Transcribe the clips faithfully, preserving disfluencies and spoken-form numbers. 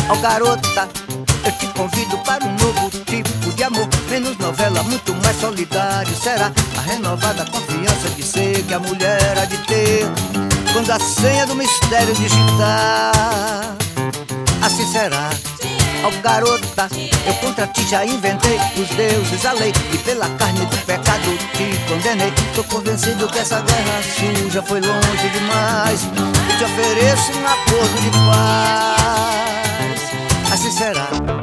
Ó garota, eu te convido para um novo tipo de amor. Menos novela, muito mais solidário será a renovada confiança de ser que a mulher há de ter quando a senha do mistério digitar. Assim será. Ó garota, eu contra ti já inventei os deuses, a lei, e pela carne do pecado te condenei. Tô convencido que essa guerra suja foi longe demais e te ofereço um acordo de paz. Assim será.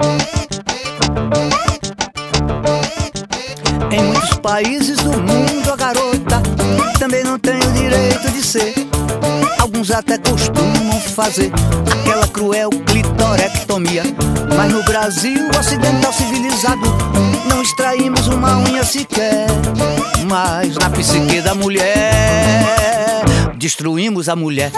Em muitos países do mundo a garota também não tem o direito de ser. Alguns até costumam fazer aquela cruel clitorectomia, mas no Brasil ocidental civilizado não extraímos uma unha sequer. Mas na psique da mulher destruímos a mulher.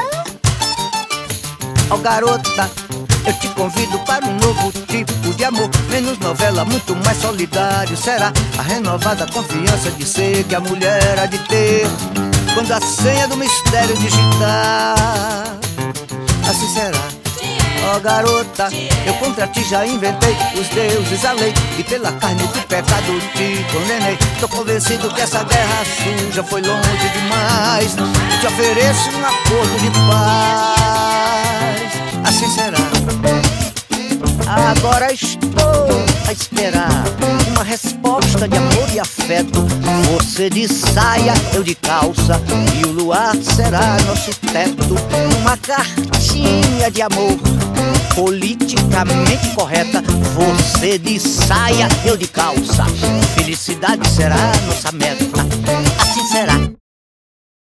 Ó garota, eu te convido para um novo tipo de amor. Menos novela, muito mais solidário será a renovada confiança de ser que a mulher há de ter quando a senha do mistério digitar. Assim será. Ó garota, eu contra ti já inventei os deuses, a lei, e pela carne do pecado te condenei. Tô convencido que essa guerra suja foi longe demais e te ofereço um acordo de paz. Assim será. Agora estou a esperar uma resposta de amor e afeto. Você de saia, eu de calça, e o luar será nosso teto. Uma cartinha de amor politicamente correta. Você de saia, eu de calça, felicidade será nossa meta.